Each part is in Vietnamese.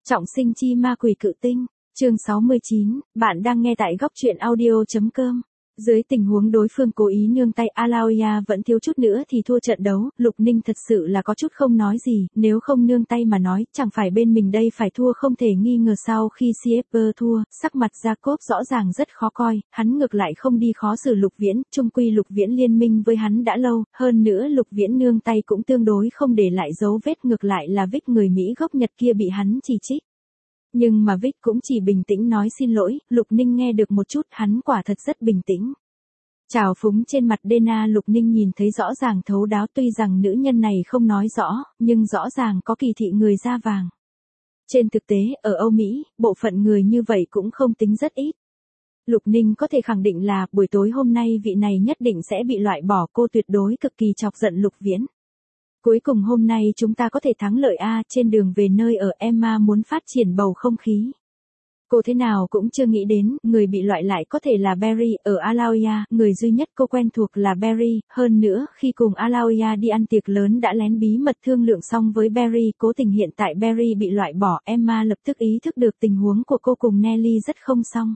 Trọng sinh chi ma quỷ cự tinh, chương 69, bạn đang nghe tại góc truyện audio.com. Dưới tình huống đối phương cố ý nương tay Alaoya vẫn thiếu chút nữa thì thua trận đấu, Lục Ninh thật sự là có chút không nói gì, nếu không nương tay mà nói, chẳng phải bên mình đây phải thua không thể nghi ngờ. Sau khi CFP thua, sắc mặt Jacob rõ ràng rất khó coi, hắn ngược lại không đi khó xử Lục Viễn, chung quy Lục Viễn liên minh với hắn đã lâu, hơn nữa Lục Viễn nương tay cũng tương đối không để lại dấu vết, ngược lại là Vic người Mỹ gốc Nhật kia bị hắn chỉ trích. Nhưng mà Vic cũng chỉ bình tĩnh nói xin lỗi, Lục Ninh nghe được một chút, hắn quả thật rất bình tĩnh. Trào phúng trên mặt Dena Lục Ninh nhìn thấy rõ ràng thấu đáo, tuy rằng nữ nhân này không nói rõ, nhưng rõ ràng có kỳ thị người da vàng. Trên thực tế, ở Âu Mỹ, bộ phận người như vậy cũng không tính rất ít. Lục Ninh có thể khẳng định là buổi tối hôm nay vị này nhất định sẽ bị loại bỏ, cô tuyệt đối cực kỳ chọc giận Lục Viễn. Cuối cùng hôm nay chúng ta có thể thắng lợi a. Trên đường về nơi ở, Emma muốn phát triển bầu không khí. Cô thế nào cũng chưa nghĩ đến, người bị loại lại có thể là Barry. Ở Alaoya, người duy nhất cô quen thuộc là Barry, hơn nữa, khi cùng Alaoya đi ăn tiệc lớn đã lén bí mật thương lượng xong với Barry. Cố tình hiện tại Barry bị loại bỏ, Emma lập tức ý thức được tình huống của cô cùng Nelly rất không xong.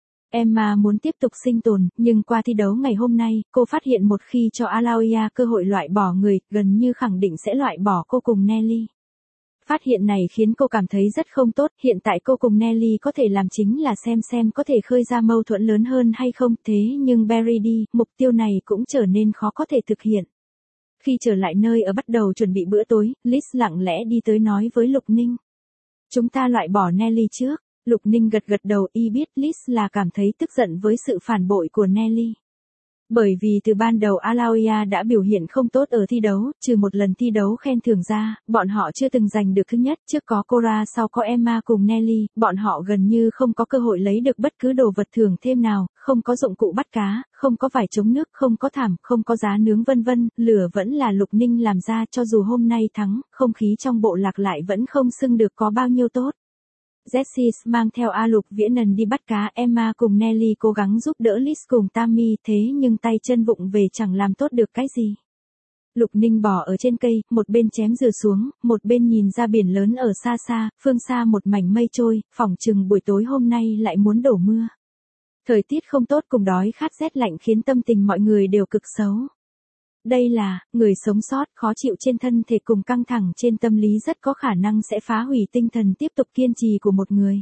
Emma muốn tiếp tục sinh tồn, nhưng qua thi đấu ngày hôm nay, cô phát hiện một khi cho Alaoya cơ hội loại bỏ người, gần như khẳng định sẽ loại bỏ cô cùng Nelly. Phát hiện này khiến cô cảm thấy rất không tốt, hiện tại cô cùng Nelly có thể làm chính là xem có thể khơi ra mâu thuẫn lớn hơn hay không, thế nhưng Barry đi, mục tiêu này cũng trở nên khó có thể thực hiện. Khi trở lại nơi ở bắt đầu chuẩn bị bữa tối, Liz lặng lẽ đi tới nói với Lục Ninh. Chúng ta loại bỏ Nelly trước. Lục Ninh gật đầu, y biết Liz là cảm thấy tức giận với sự phản bội của Nelly. Bởi vì từ ban đầu Alaoya đã biểu hiện không tốt ở thi đấu, trừ một lần thi đấu khen thưởng ra, bọn họ chưa từng giành được thứ nhất, trước có Cora sau có Emma cùng Nelly, bọn họ gần như không có cơ hội lấy được bất cứ đồ vật thưởng thêm nào, không có dụng cụ bắt cá, không có vải chống nước, không có thảm, không có giá nướng vân vân, lửa vẫn là Lục Ninh làm ra, cho dù hôm nay thắng, không khí trong bộ lạc lại vẫn không xưng được có bao nhiêu tốt. Jessie mang theo Lục Viễn đi bắt cá, Emma cùng Nelly cố gắng giúp đỡ Liz cùng Tammy, thế nhưng tay chân vụng về chẳng làm tốt được cái gì. Lục Ninh bò ở trên cây, một bên chém dừa xuống, một bên nhìn ra biển lớn ở xa xa, phương xa một mảnh mây trôi, phỏng chừng buổi tối hôm nay lại muốn đổ mưa. Thời tiết không tốt cùng đói khát rét lạnh khiến tâm tình mọi người đều cực xấu. Đây là, người sống sót, khó chịu trên thân thể cùng căng thẳng trên tâm lý rất có khả năng sẽ phá hủy tinh thần tiếp tục kiên trì của một người.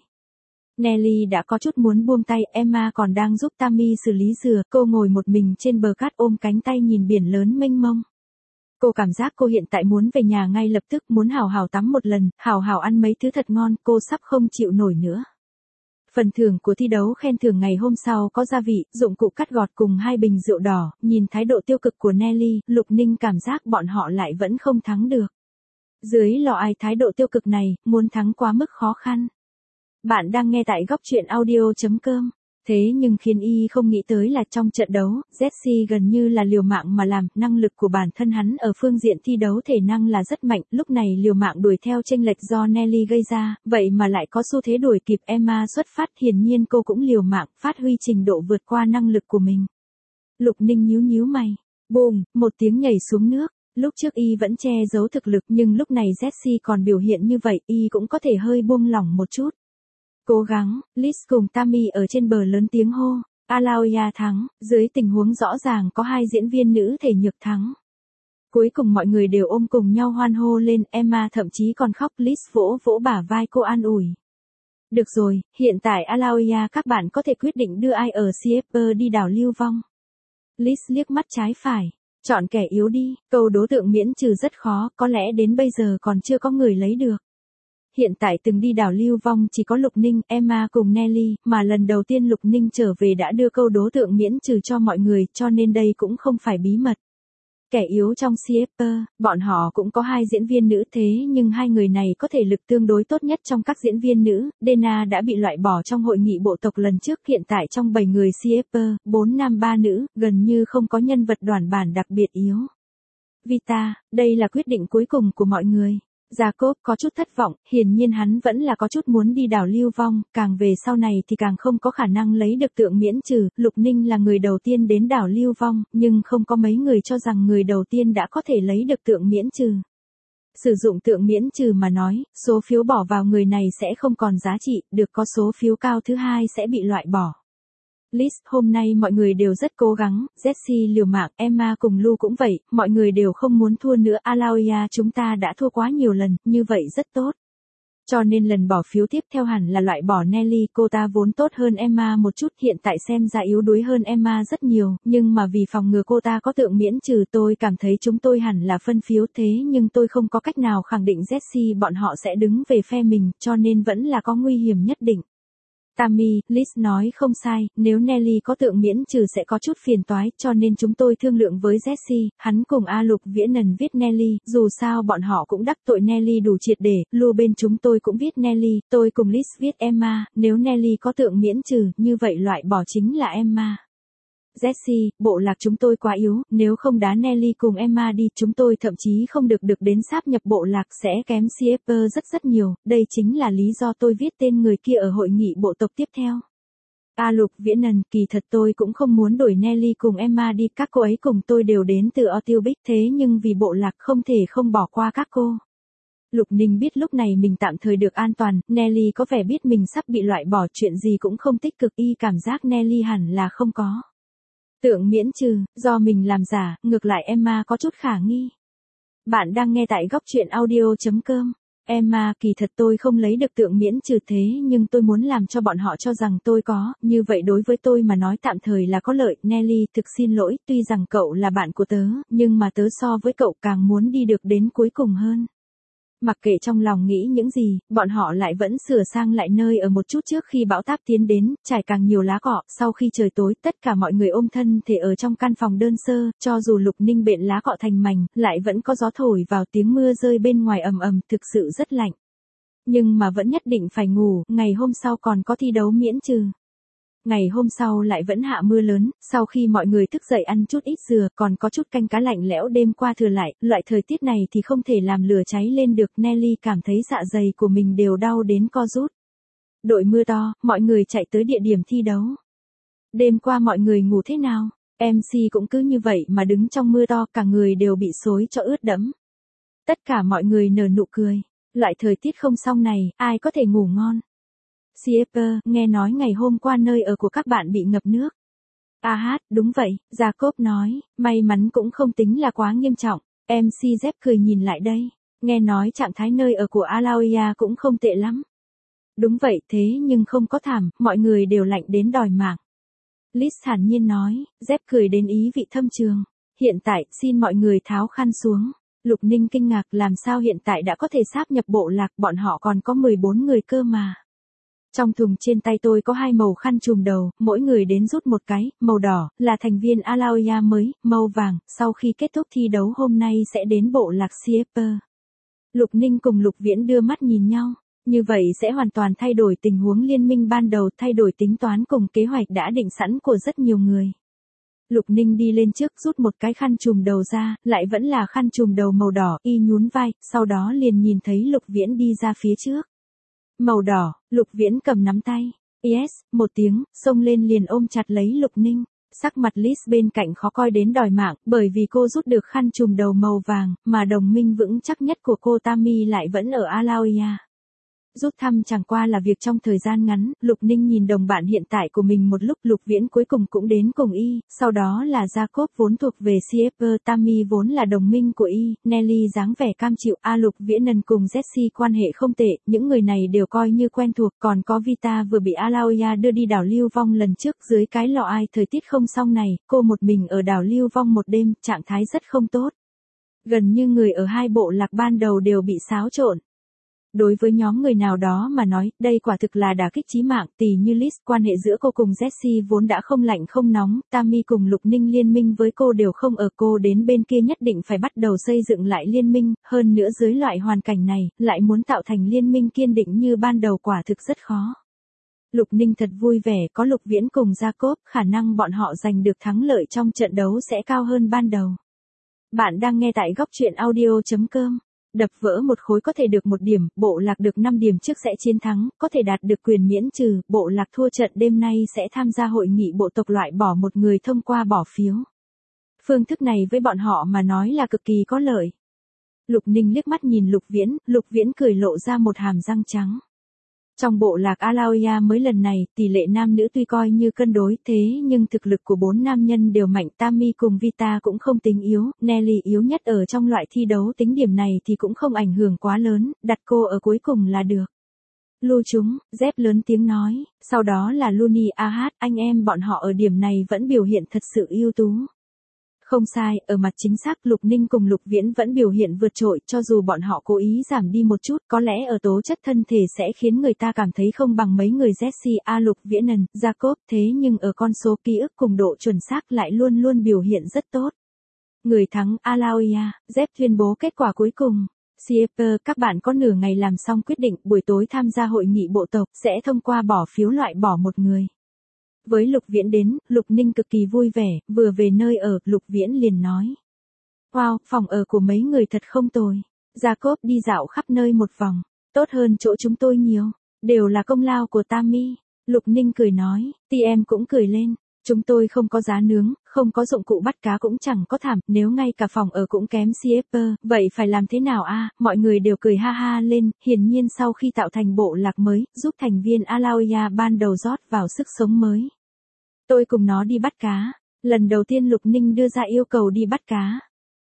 Nelly đã có chút muốn buông tay, Emma còn đang giúp Tammy xử lý dừa, cô ngồi một mình trên bờ cát ôm cánh tay nhìn biển lớn mênh mông. Cô cảm giác cô hiện tại muốn về nhà ngay lập tức, muốn hào hào tắm một lần, hào hào ăn mấy thứ thật ngon, cô sắp không chịu nổi nữa. Phần thưởng của thi đấu khen thưởng ngày hôm sau có gia vị, dụng cụ cắt gọt cùng 2 bình rượu đỏ, nhìn thái độ tiêu cực của Nelly, Lục Ninh cảm giác bọn họ lại vẫn không thắng được. Dưới lò ai thái độ tiêu cực này, muốn thắng quá mức khó khăn. Bạn đang nghe tại góc truyện audio.com. Thế nhưng khiến y không nghĩ tới là trong trận đấu, Jesse gần như là liều mạng mà làm, năng lực của bản thân hắn ở phương diện thi đấu thể năng là rất mạnh, lúc này liều mạng đuổi theo chênh lệch do Nelly gây ra, vậy mà lại có xu thế đuổi kịp Emma xuất phát, hiển nhiên cô cũng liều mạng, phát huy trình độ vượt qua năng lực của mình. Lục Ninh nhíu mày, bùm, một tiếng nhảy xuống nước. Lúc trước y vẫn che giấu thực lực nhưng lúc này Jesse còn biểu hiện như vậy, y cũng có thể hơi buông lỏng một chút. Cố gắng, Liz cùng Tammy ở trên bờ lớn tiếng hô, Alaoya thắng, dưới tình huống rõ ràng có 2 diễn viên nữ thể nhược thắng. Cuối cùng mọi người đều ôm cùng nhau hoan hô lên, Emma thậm chí còn khóc, Liz vỗ vỗ bả vai cô an ủi. Được rồi, hiện tại Alaoya các bạn có thể quyết định đưa ai ở CFP đi đảo lưu vong. Liz liếc mắt trái phải, chọn kẻ yếu đi, câu đố tượng miễn trừ rất khó, có lẽ đến bây giờ còn chưa có người lấy được. Hiện tại từng đi đảo lưu vong chỉ có Lục Ninh, Emma cùng Nelly, mà lần đầu tiên Lục Ninh trở về đã đưa câu đố tượng miễn trừ cho mọi người, cho nên đây cũng không phải bí mật. Kẻ yếu trong CFP, bọn họ cũng có 2 diễn viên nữ thế nhưng 2 người này có thể lực tương đối tốt nhất trong các diễn viên nữ. Dena đã bị loại bỏ trong hội nghị bộ tộc lần trước, hiện tại trong 7 người CFP, 4 nam 3 nữ, gần như không có nhân vật đoản bản đặc biệt yếu. Vita, đây là quyết định cuối cùng của mọi người. Jacob có chút thất vọng, hiển nhiên hắn vẫn là có chút muốn đi đảo lưu vong, càng về sau này thì càng không có khả năng lấy được tượng miễn trừ. Lục Ninh là người đầu tiên đến đảo lưu vong, nhưng không có mấy người cho rằng người đầu tiên đã có thể lấy được tượng miễn trừ. Sử dụng tượng miễn trừ mà nói, số phiếu bỏ vào người này sẽ không còn giá trị, được có số phiếu cao thứ hai sẽ bị loại bỏ. Liz, hôm nay mọi người đều rất cố gắng, Jessie liều mạng, Emma cùng Lu cũng vậy, mọi người đều không muốn thua nữa, Alauya chúng ta đã thua quá nhiều lần, như vậy rất tốt. Cho nên lần bỏ phiếu tiếp theo hẳn là loại bỏ Nelly, cô ta vốn tốt hơn Emma một chút, hiện tại xem ra yếu đuối hơn Emma rất nhiều, nhưng mà vì phòng ngừa cô ta có tượng miễn trừ tôi cảm thấy chúng tôi hẳn là phân phiếu thế nhưng tôi không có cách nào khẳng định Jessie bọn họ sẽ đứng về phe mình, cho nên vẫn là có nguy hiểm nhất định. Tammy, Liz nói không sai, nếu Nelly có tượng miễn trừ sẽ có chút phiền toái, cho nên chúng tôi thương lượng với Jesse, hắn cùng A Lục Viễn viết Nelly, dù sao bọn họ cũng đắc tội Nelly đủ triệt để, Lu bên chúng tôi cũng viết Nelly, tôi cùng Liz viết Emma, nếu Nelly có tượng miễn trừ, như vậy loại bỏ chính là Emma. Jesse, bộ lạc chúng tôi quá yếu, nếu không đá Nelly cùng Emma đi, chúng tôi thậm chí không được đến sáp nhập bộ lạc sẽ kém CFP rất nhiều, đây chính là lý do tôi viết tên người kia ở hội nghị bộ tộc tiếp theo. A Lục Viễn kỳ thật tôi cũng không muốn đổi Nelly cùng Emma đi, các cô ấy cùng tôi đều đến từ Otilbic thế nhưng vì bộ lạc không thể không bỏ qua các cô. Lục Ninh biết lúc này mình tạm thời được an toàn, Nelly có vẻ biết mình sắp bị loại bỏ, chuyện gì cũng không tích cực, y cảm giác Nelly hẳn là không có tượng miễn trừ, do mình làm giả, ngược lại Emma có chút khả nghi. Bạn đang nghe tại góc truyện audio.com. Emma, kỳ thật tôi không lấy được tượng miễn trừ thế nhưng tôi muốn làm cho bọn họ cho rằng tôi có, như vậy đối với tôi mà nói tạm thời là có lợi. Nelly, thực xin lỗi, tuy rằng cậu là bạn của tớ, nhưng mà tớ so với cậu càng muốn đi được đến cuối cùng hơn. Mặc kệ trong lòng nghĩ những gì, bọn họ lại vẫn sửa sang lại nơi ở một chút trước khi bão táp tiến đến, trải càng nhiều lá cọ, sau khi trời tối, tất cả mọi người ôm thân thể ở trong căn phòng đơn sơ, cho dù Lục Ninh bện lá cọ thành mảnh, lại vẫn có gió thổi vào, tiếng mưa rơi bên ngoài ầm ầm, thực sự rất lạnh. Nhưng mà vẫn nhất định phải ngủ, ngày hôm sau còn có thi đấu miễn trừ. Ngày hôm sau lại vẫn hạ mưa lớn, sau khi mọi người thức dậy ăn chút ít dừa, còn có chút canh cá lạnh lẽo đêm qua thừa lại, loại thời tiết này thì không thể làm lửa cháy lên được. Nelly cảm thấy dạ dày của mình đều đau đến co rút. Đội mưa to, mọi người chạy tới địa điểm thi đấu. Đêm qua mọi người ngủ thế nào? MC cũng cứ như vậy mà đứng trong mưa to, cả người đều bị xối cho ướt đẫm. Tất cả mọi người nở nụ cười. Loại thời tiết không xong này, ai có thể ngủ ngon? CFP, nghe nói ngày hôm qua nơi ở của các bạn bị ngập nước. Đúng vậy, Jacob nói, may mắn cũng không tính là quá nghiêm trọng. MC Zep cười nhìn lại đây, nghe nói trạng thái nơi ở của Alauya cũng không tệ lắm. Đúng vậy thế nhưng không có thảm, mọi người đều lạnh đến đòi mạng. Liz thản nhiên nói, Zep cười đến ý vị thâm trường. Hiện tại, xin mọi người tháo khăn xuống. Lục Ninh kinh ngạc, làm sao hiện tại đã có thể sáp nhập bộ lạc, bọn họ còn có 14 người cơ mà. Trong thùng trên tay tôi có 2 màu khăn trùm đầu, mỗi người đến rút một cái, màu đỏ, là thành viên Alauya mới, màu vàng, sau khi kết thúc thi đấu hôm nay sẽ đến bộ lạc CFP. Lục Ninh cùng Lục Viễn đưa mắt nhìn nhau, như vậy sẽ hoàn toàn thay đổi tình huống liên minh ban đầu, thay đổi tính toán cùng kế hoạch đã định sẵn của rất nhiều người. Lục Ninh đi lên trước rút một cái khăn trùm đầu ra, lại vẫn là khăn trùm đầu màu đỏ, y nhún vai, sau đó liền nhìn thấy Lục Viễn đi ra phía trước. Màu đỏ, Lục Viễn cầm nắm tay. Yes, một tiếng, xông lên liền ôm chặt lấy Lục Ninh. Sắc mặt Liz bên cạnh khó coi đến đòi mạng, bởi vì cô rút được khăn trùm đầu màu vàng, mà đồng minh vững chắc nhất của cô Tammy lại vẫn ở Alauya. Rút thăm chẳng qua là việc trong thời gian ngắn, Lục Ninh nhìn đồng bạn hiện tại của mình một lúc, Lục Viễn cuối cùng cũng đến cùng y, sau đó là Jacob vốn thuộc về CFP, Tammy vốn là đồng minh của y, Nelly dáng vẻ cam chịu, Lục Viễn cùng Jessie quan hệ không tệ, những người này đều coi như quen thuộc, còn có Vita vừa bị Alauya đưa đi đảo Lưu Vong lần trước dưới cái lò ai thời tiết không xong này, cô một mình ở đảo Lưu Vong một đêm, trạng thái rất không tốt. Gần như người ở hai bộ lạc ban đầu đều bị xáo trộn. Đối với nhóm người nào đó mà nói, đây quả thực là đả kích chí mạng, tỉ như Liz, quan hệ giữa cô cùng Jessie vốn đã không lạnh không nóng, Tammy cùng Lục Ninh liên minh với cô đều không ở, cô đến bên kia nhất định phải bắt đầu xây dựng lại liên minh, hơn nữa dưới loại hoàn cảnh này, lại muốn tạo thành liên minh kiên định như ban đầu quả thực rất khó. Lục Ninh thật vui vẻ có Lục Viễn cùng Jacob, khả năng bọn họ giành được thắng lợi trong trận đấu sẽ cao hơn ban đầu. Bạn đang nghe tại góc truyện audio.com. Đập vỡ một khối có thể được 1 điểm, bộ lạc được 5 điểm trước sẽ chiến thắng, có thể đạt được quyền miễn trừ, bộ lạc thua trận đêm nay sẽ tham gia hội nghị bộ tộc loại bỏ một người thông qua bỏ phiếu. Phương thức này với bọn họ mà nói là cực kỳ có lợi. Lục Ninh liếc mắt nhìn Lục Viễn cười lộ ra một hàm răng trắng. Trong bộ lạc Alaoya mới lần này, tỷ lệ nam nữ tuy coi như cân đối thế nhưng thực lực của 4 nam nhân đều mạnh. Tammy cùng Vita cũng không tính yếu, Nelly yếu nhất ở trong loại thi đấu tính điểm này thì cũng không ảnh hưởng quá lớn, đặt cô ở cuối cùng là được. Lưu chúng, Dép lớn tiếng nói, sau đó là Luni Ahad, anh em bọn họ ở điểm này vẫn biểu hiện thật sự ưu tú. Không sai, ở mặt chính xác Lục Ninh cùng Lục Viễn vẫn biểu hiện vượt trội, cho dù bọn họ cố ý giảm đi một chút, có lẽ ở tố chất thân thể sẽ khiến người ta cảm thấy không bằng mấy người Jesse, Lục Viễn, Jacob, thế nhưng ở con số ký ức cùng độ chuẩn xác lại luôn luôn biểu hiện rất tốt. Người thắng Alaoya, Dép tuyên bố kết quả cuối cùng. Sieper, các bạn có nửa ngày làm xong quyết định, buổi tối tham gia hội nghị bộ tộc, sẽ thông qua bỏ phiếu loại bỏ một người. Với Lục Viễn đến, Lục Ninh cực kỳ vui vẻ, vừa về nơi ở, Lục Viễn liền nói. Wow, phòng ở của mấy người thật không tồi. Jacob đi dạo khắp nơi một vòng, tốt hơn chỗ chúng tôi nhiều, đều là công lao của Tammy. Lục Ninh cười nói, TM cũng cười lên. Chúng tôi không có giá nướng, không có dụng cụ bắt cá cũng chẳng có thảm, nếu ngay cả phòng ở cũng kém Sieper, vậy phải làm thế nào a? Mọi người đều cười ha ha lên, hiển nhiên sau khi tạo thành bộ lạc mới, giúp thành viên Alaoya ban đầu rót vào sức sống mới. Tôi cùng nó đi bắt cá, lần đầu tiên Lục Ninh đưa ra yêu cầu đi bắt cá.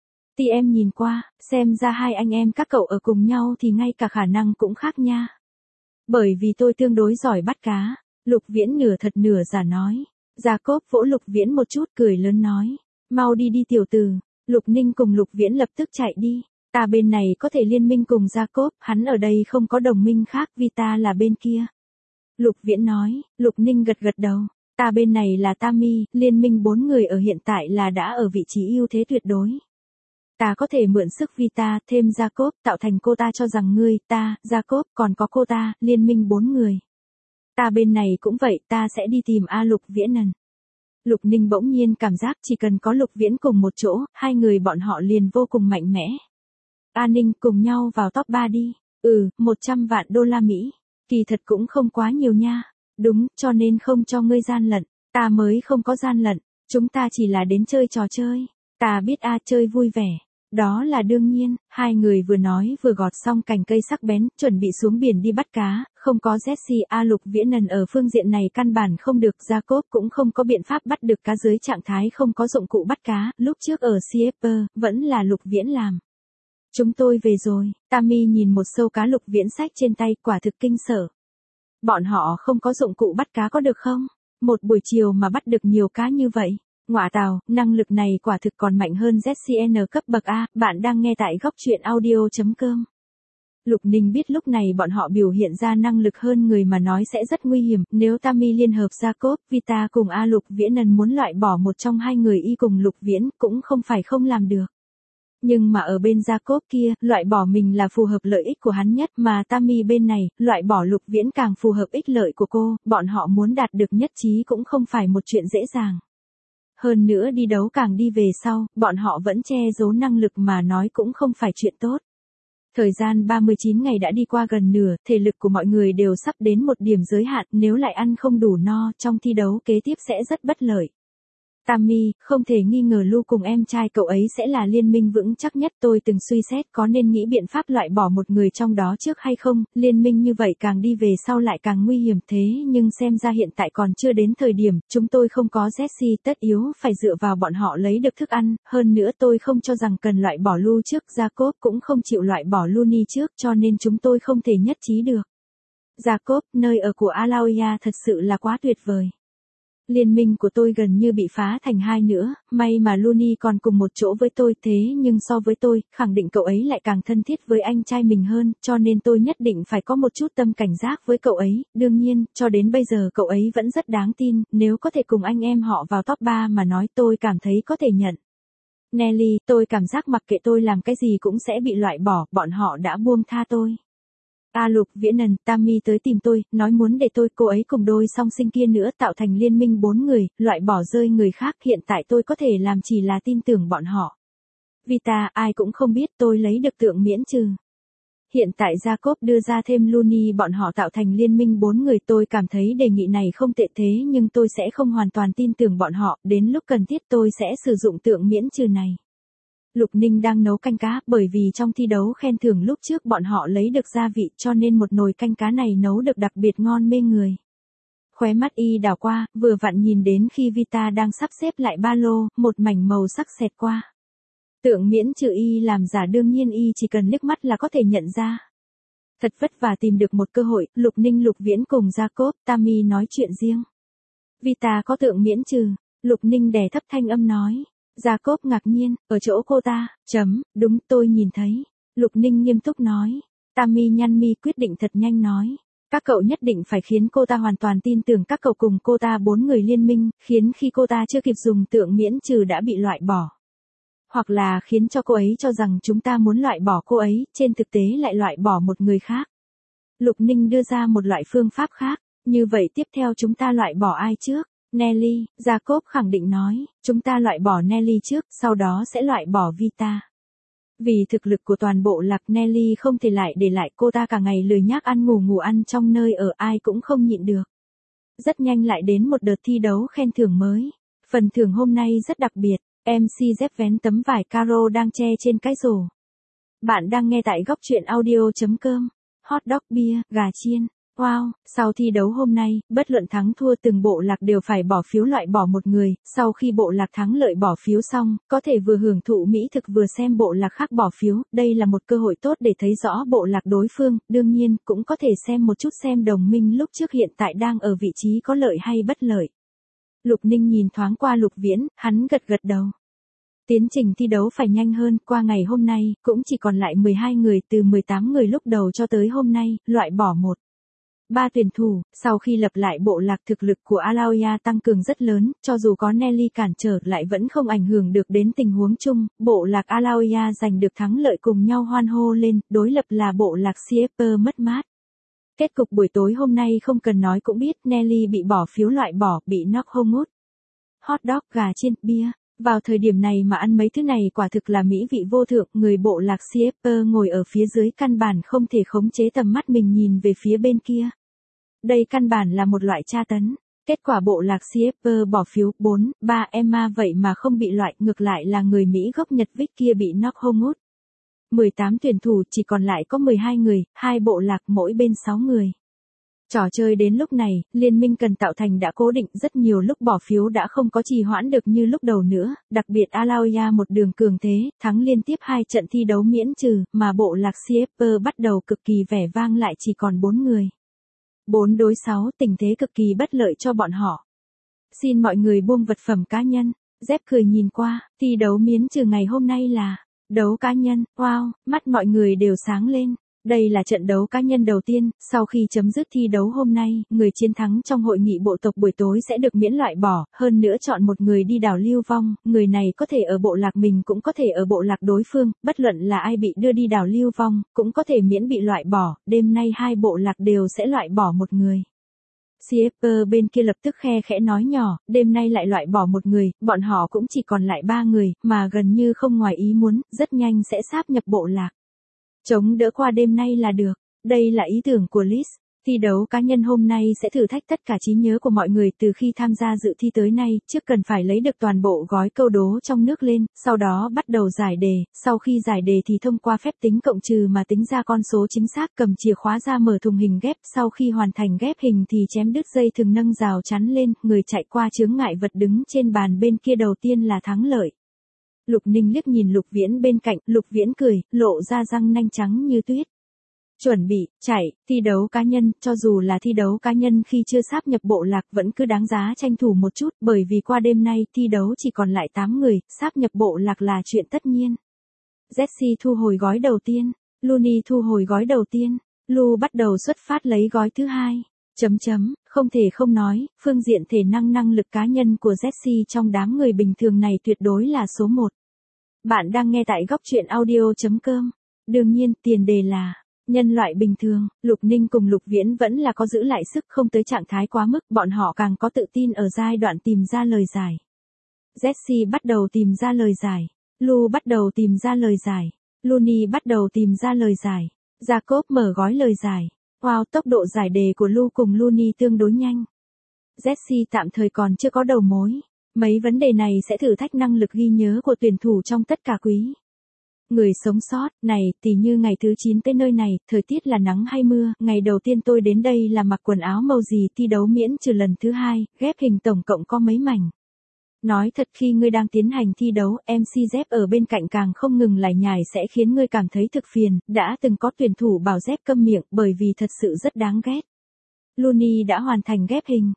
TM nhìn qua, xem ra hai anh em các cậu ở cùng nhau thì ngay cả khả năng cũng khác nha. Bởi vì tôi tương đối giỏi bắt cá, Lục Viễn nửa thật nửa giả nói. Jacob vỗ Lục Viễn một chút cười lớn nói. Mau đi đi tiểu tử. Lục Ninh cùng Lục Viễn lập tức chạy đi. Ta bên này có thể liên minh cùng Jacob, hắn ở đây không có đồng minh khác vì ta là bên kia. Lục Viễn nói, Lục Ninh gật gật đầu. Ta bên này là Tammy, liên minh 4 người ở hiện tại là đã ở vị trí ưu thế tuyệt đối. Ta có thể mượn sức Vita, thêm Jacob, tạo thành cô ta cho rằng ngươi, ta, Jacob, còn có cô ta, liên minh 4 người. Ta bên này cũng vậy, ta sẽ đi tìm Lục Viễn. Lục Ninh bỗng nhiên cảm giác chỉ cần có Lục Viễn cùng một chỗ, hai người bọn họ liền vô cùng mạnh mẽ. Ninh cùng nhau vào top 3 đi. 100 vạn đô la Mỹ. Kỳ thật cũng không quá nhiều nha. Đúng, cho nên không cho ngươi gian lận. Ta mới không có gian lận. Chúng ta chỉ là đến chơi trò chơi. Ta biết chơi vui vẻ. Đó là đương nhiên, hai người vừa nói vừa gọt xong cành cây sắc bén, chuẩn bị xuống biển đi bắt cá, không có Jesse, Lục Viễn ở phương diện này căn bản không được, Jacob cũng không có biện pháp bắt được cá dưới trạng thái không có dụng cụ bắt cá, lúc trước ở Sieper, vẫn là Lục Viễn làm. Chúng tôi về rồi, Tammy nhìn một sâu cá Lục Viễn xách trên tay, quả thực kinh sợ. Bọn họ không có dụng cụ bắt cá có được không? Một buổi chiều mà bắt được nhiều cá như vậy. Ngoạ tào, năng lực này quả thực còn mạnh hơn ZCN cấp bậc A, bạn đang nghe tại góc truyện audio.com. Lục Ninh biết lúc này bọn họ biểu hiện ra năng lực hơn người mà nói sẽ rất nguy hiểm, nếu Tammy liên hợp Jacob, Vita cùng Lục Viễn muốn loại bỏ một trong hai người y cùng Lục Viễn cũng không phải không làm được. Nhưng mà ở bên Jacob kia, loại bỏ mình là phù hợp lợi ích của hắn nhất mà Tammy bên này, loại bỏ Lục Viễn càng phù hợp ích lợi của cô, bọn họ muốn đạt được nhất trí cũng không phải một chuyện dễ dàng. Hơn nữa đi đấu càng đi về sau, bọn họ vẫn che giấu năng lực mà nói cũng không phải chuyện tốt. Thời gian 39 ngày đã đi qua gần nửa, thể lực của mọi người đều sắp đến một điểm giới hạn, nếu lại ăn không đủ no, trong thi đấu kế tiếp sẽ rất bất lợi. Tammy, không thể nghi ngờ Lu cùng em trai cậu ấy sẽ là liên minh vững chắc nhất, tôi từng suy xét có nên nghĩ biện pháp loại bỏ một người trong đó trước hay không, liên minh như vậy càng đi về sau lại càng nguy hiểm thế nhưng xem ra hiện tại còn chưa đến thời điểm, chúng tôi không có Jesse tất yếu phải dựa vào bọn họ lấy được thức ăn, hơn nữa tôi không cho rằng cần loại bỏ Lu trước, Jacob cũng không chịu loại bỏ Luni trước cho nên chúng tôi không thể nhất trí được. Jacob, nơi ở của Alaoya thật sự là quá tuyệt vời. Liên minh của tôi gần như bị phá thành hai nữa, may mà Luni còn cùng một chỗ với tôi thế nhưng so với tôi, khẳng định cậu ấy lại càng thân thiết với anh trai mình hơn, cho nên tôi nhất định phải có một chút tâm cảnh giác với cậu ấy, đương nhiên, cho đến bây giờ cậu ấy vẫn rất đáng tin, nếu có thể cùng anh em họ vào top 3 mà nói tôi cảm thấy có thể nhận. Nelly, tôi cảm giác mặc kệ tôi làm cái gì cũng sẽ bị loại bỏ, bọn họ đã buông tha tôi. Lục Viễn, Tammy tới tìm tôi, nói muốn để tôi cô ấy cùng đôi song sinh kia nữa tạo thành liên minh 4 người, loại bỏ rơi người khác, hiện tại tôi có thể làm chỉ là tin tưởng bọn họ. Vita, ai cũng không biết tôi lấy được tượng miễn trừ. Hiện tại Jacob đưa ra thêm Luni bọn họ tạo thành liên minh 4 người, tôi cảm thấy đề nghị này không tệ thế nhưng tôi sẽ không hoàn toàn tin tưởng bọn họ, đến lúc cần thiết tôi sẽ sử dụng tượng miễn trừ này. Lục Ninh đang nấu canh cá, bởi vì trong thi đấu khen thưởng lúc trước bọn họ lấy được gia vị cho nên một nồi canh cá này nấu được đặc biệt ngon mê người. Khóe mắt y đảo qua, vừa vặn nhìn đến khi Vita đang sắp xếp lại ba lô, một mảnh màu sắc xẹt qua. Tượng miễn trừ y làm giả, đương nhiên y chỉ cần liếc mắt là có thể nhận ra. Thật vất vả tìm được một cơ hội, Lục Ninh Lục Viễn cùng Jacob, Tammy nói chuyện riêng. Vita có tượng miễn trừ, Lục Ninh đè thấp thanh âm nói. Jacob ngạc nhiên, ở chỗ cô ta, đúng tôi nhìn thấy. Lục Ninh nghiêm túc nói. Tammy nhăn mi quyết định thật nhanh nói. Các cậu nhất định phải khiến cô ta hoàn toàn tin tưởng, các cậu cùng cô ta 4 người liên minh, khiến khi cô ta chưa kịp dùng tượng miễn trừ đã bị loại bỏ. Hoặc là khiến cho cô ấy cho rằng chúng ta muốn loại bỏ cô ấy, trên thực tế lại loại bỏ một người khác. Lục Ninh đưa ra một loại phương pháp khác, như vậy tiếp theo chúng ta loại bỏ ai trước? Nelly, Jacob khẳng định nói, chúng ta loại bỏ Nelly trước, sau đó sẽ loại bỏ Vita. Vì thực lực của toàn bộ lạc, Nelly không thể lại để lại, cô ta cả ngày lười nhác ăn ngủ ăn trong nơi ở, ai cũng không nhịn được. Rất nhanh lại đến một đợt thi đấu khen thưởng mới. Phần thưởng hôm nay rất đặc biệt, MC dép vén tấm vải caro đang che trên cái rổ. Bạn đang nghe tại góc truyện audio.com. Hot dog bia, gà chiên. Wow, sau thi đấu hôm nay, bất luận thắng thua từng bộ lạc đều phải bỏ phiếu loại bỏ một người, sau khi bộ lạc thắng lợi bỏ phiếu xong, có thể vừa hưởng thụ mỹ thực vừa xem bộ lạc khác bỏ phiếu, đây là một cơ hội tốt để thấy rõ bộ lạc đối phương, đương nhiên, cũng có thể xem một chút xem đồng minh lúc trước hiện tại đang ở vị trí có lợi hay bất lợi. Lục Ninh nhìn thoáng qua Lục Viễn, hắn gật gật đầu. Tiến trình thi đấu phải nhanh hơn, qua ngày hôm nay, cũng chỉ còn lại 12 người từ 18 người lúc đầu cho tới hôm nay, loại bỏ 3 tuyển thủ, sau khi lập lại bộ lạc thực lực của Alauya tăng cường rất lớn, cho dù có Nelly cản trở lại vẫn không ảnh hưởng được đến tình huống chung, bộ lạc Alauya giành được thắng lợi cùng nhau hoan hô lên, đối lập là bộ lạc Sieper mất mát. Kết cục buổi tối hôm nay không cần nói cũng biết, Nelly bị bỏ phiếu loại bỏ, bị knock out. Hot dog, gà chiên, bia. Vào thời điểm này mà ăn mấy thứ này quả thực là mỹ vị vô thượng, người bộ lạc Sieper ngồi ở phía dưới căn bản không thể khống chế tầm mắt mình nhìn về phía bên kia. Đây căn bản là một loại tra tấn. Kết quả bộ lạc Sieper bỏ phiếu 4-3 Emma vậy mà không bị loại, ngược lại là người Mỹ gốc Nhật Vic kia bị knock out. 18 tuyển thủ chỉ còn lại có 12 người, hai bộ lạc mỗi bên 6 người. Trò chơi đến lúc này, liên minh cần tạo thành đã cố định, rất nhiều lúc bỏ phiếu đã không có trì hoãn được như lúc đầu nữa, đặc biệt Alauya một đường cường thế, thắng liên tiếp 2 trận thi đấu miễn trừ, mà bộ lạc Sieper bắt đầu cực kỳ vẻ vang lại chỉ còn 4 người. 4 đối 6, tình thế cực kỳ bất lợi cho bọn họ. Xin mọi người buông vật phẩm cá nhân. Dép cười nhìn qua, thi đấu miễn trừ ngày hôm nay là đấu cá nhân. Wow, mắt mọi người đều sáng lên. Đây là trận đấu cá nhân đầu tiên, sau khi chấm dứt thi đấu hôm nay, người chiến thắng trong hội nghị bộ tộc buổi tối sẽ được miễn loại bỏ, hơn nữa chọn một người đi đảo lưu vong, người này có thể ở bộ lạc mình cũng có thể ở bộ lạc đối phương, bất luận là ai bị đưa đi đảo lưu vong, cũng có thể miễn bị loại bỏ, đêm nay hai bộ lạc đều sẽ loại bỏ một người. Sieper bên kia lập tức khe khẽ nói nhỏ, đêm nay lại loại bỏ một người, bọn họ cũng chỉ còn lại 3 người, mà gần như không ngoài ý muốn, rất nhanh sẽ sáp nhập bộ lạc. Chống đỡ qua đêm nay là được. Đây là ý tưởng của Liz. Thi đấu cá nhân hôm nay sẽ thử thách tất cả trí nhớ của mọi người từ khi tham gia dự thi tới nay, trước cần phải lấy được toàn bộ gói câu đố trong nước lên, sau đó bắt đầu giải đề, sau khi giải đề thì thông qua phép tính cộng trừ mà tính ra con số chính xác, cầm chìa khóa ra mở thùng hình ghép, sau khi hoàn thành ghép hình thì chém đứt dây thừng nâng rào chắn lên, người chạy qua chướng ngại vật đứng trên bàn bên kia đầu tiên là thắng lợi. Lục Ninh liếc nhìn Lục Viễn bên cạnh, Lục Viễn cười, lộ ra răng nanh trắng như tuyết. Chuẩn bị, chạy, thi đấu cá nhân, cho dù là thi đấu cá nhân khi chưa sáp nhập bộ lạc vẫn cứ đáng giá tranh thủ một chút, bởi vì qua đêm nay thi đấu chỉ còn lại 8 người, sáp nhập bộ lạc là chuyện tất nhiên. Jessie thu hồi gói đầu tiên, Looney thu hồi gói đầu tiên, Lu bắt đầu xuất phát lấy gói thứ hai. Không thể không nói, phương diện thể năng lực cá nhân của Jessie trong đám người bình thường này tuyệt đối là số 1. Bạn đang nghe tại góc truyện audio.com. Đương nhiên, tiền đề là nhân loại bình thường, Lục Ninh cùng Lục Viễn vẫn là có giữ lại sức không tới trạng thái quá mức, bọn họ càng có tự tin ở giai đoạn tìm ra lời giải. Jessie bắt đầu tìm ra lời giải, Lu bắt đầu tìm ra lời giải, Looney bắt đầu tìm ra lời giải, Jacob mở gói lời giải. Wow, tốc độ giải đề của Lu cùng Looney tương đối nhanh. Jessie tạm thời còn chưa có đầu mối. Mấy vấn đề này sẽ thử thách năng lực ghi nhớ của tuyển thủ trong tất cả quý. Người sống sót, này, tỉ như ngày thứ 9 tới nơi này, thời tiết là nắng hay mưa, ngày đầu tiên tôi đến đây là mặc quần áo màu gì, thi đấu miễn trừ lần thứ 2, ghép hình tổng cộng có mấy mảnh. Nói thật khi ngươi đang tiến hành thi đấu, MC Zep ở bên cạnh càng không ngừng lải nhải sẽ khiến ngươi cảm thấy thực phiền, đã từng có tuyển thủ bảo Zep câm miệng bởi vì thật sự rất đáng ghét. Looney đã hoàn thành ghép hình,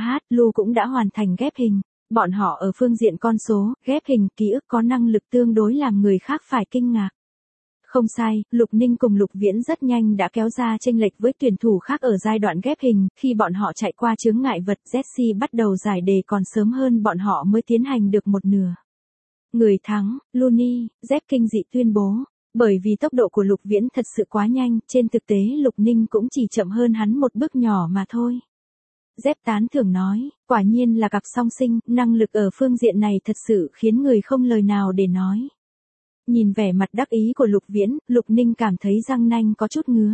Lu cũng đã hoàn thành ghép hình. Bọn họ ở phương diện con số, ghép hình, ký ức có năng lực tương đối làm người khác phải kinh ngạc. Không sai, Lục Ninh cùng Lục Viễn rất nhanh đã kéo ra chênh lệch với tuyển thủ khác ở giai đoạn ghép hình, khi bọn họ chạy qua chướng ngại vật Jesse bắt đầu giải đề còn sớm hơn bọn họ mới tiến hành được một nửa. Người thắng, Looney, Zep kinh dị tuyên bố. Bởi vì tốc độ của Lục Viễn thật sự quá nhanh, trên thực tế Lục Ninh cũng chỉ chậm hơn hắn một bước nhỏ mà thôi. Zep tán thưởng nói, quả nhiên là cặp song sinh, năng lực ở phương diện này thật sự khiến người không lời nào để nói. Nhìn vẻ mặt đắc ý của Lục Viễn, Lục Ninh cảm thấy răng nanh có chút ngứa.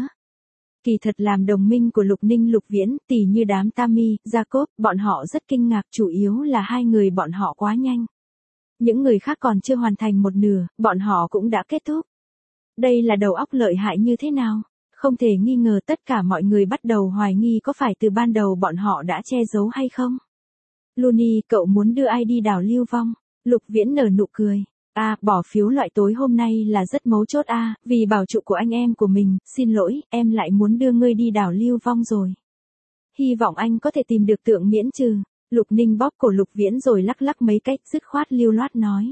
Kỳ thật làm đồng minh của Lục Ninh Lục Viễn, tỉ như đám Tammy, Jacob, bọn họ rất kinh ngạc chủ yếu là hai người bọn họ quá nhanh. Những người khác còn chưa hoàn thành một nửa, bọn họ cũng đã kết thúc. Đây là đầu óc lợi hại như thế nào? Không thể nghi ngờ tất cả mọi người bắt đầu hoài nghi có phải từ ban đầu bọn họ đã che giấu hay không. Looney, cậu muốn đưa ai đi đảo lưu vong? Lục Viễn nở nụ cười. Bỏ phiếu loại tối hôm nay là rất mấu chốt vì bảo trụ của anh em của mình, xin lỗi, em lại muốn đưa ngươi đi đảo lưu vong rồi. Hy vọng anh có thể tìm được tượng miễn trừ. Lục Ninh bóp cổ Lục Viễn rồi lắc lắc mấy cách dứt khoát lưu loát nói.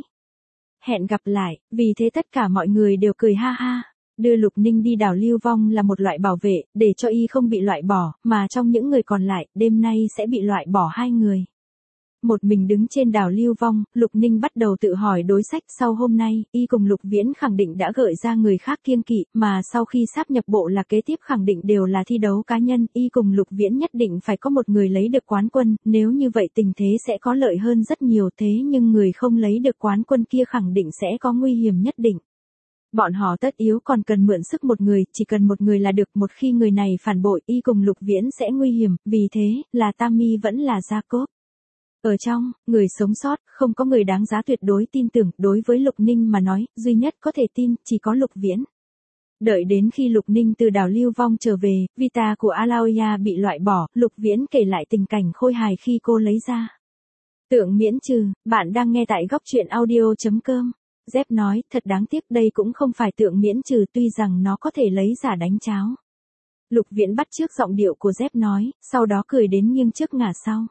Hẹn gặp lại, vì thế tất cả mọi người đều cười ha ha. Đưa Lục Ninh đi đảo lưu vong là một loại bảo vệ, để cho y không bị loại bỏ, mà trong những người còn lại, đêm nay sẽ bị loại bỏ 2 người. Một mình đứng trên đảo lưu vong, Lục Ninh bắt đầu tự hỏi đối sách sau hôm nay, y cùng Lục Viễn khẳng định đã gợi ra người khác kiêng kỵ, mà sau khi sáp nhập bộ là kế tiếp khẳng định đều là thi đấu cá nhân, y cùng Lục Viễn nhất định phải có một người lấy được quán quân, nếu như vậy tình thế sẽ có lợi hơn rất nhiều thế nhưng người không lấy được quán quân kia khẳng định sẽ có nguy hiểm nhất định. Bọn họ tất yếu còn cần mượn sức một người, chỉ cần một người là được, một khi người này phản bội, y cùng Lục Viễn sẽ nguy hiểm, vì thế, là Tammy vẫn là Jacob. Ở trong, người sống sót, không có người đáng giá tuyệt đối tin tưởng, đối với Lục Ninh mà nói, duy nhất có thể tin, chỉ có Lục Viễn. Đợi đến khi Lục Ninh từ đảo lưu vong trở về, Vita của Alaoya bị loại bỏ, Lục Viễn kể lại tình cảnh khôi hài khi cô lấy ra tượng miễn trừ. Bạn đang nghe tại góc truyện audio.com. Zep nói, thật đáng tiếc đây cũng không phải tượng miễn trừ tuy rằng nó có thể lấy giả đánh cháo. Lục Viễn bắt chước giọng điệu của Zep nói, sau đó cười đến nghiêng trước ngả sau.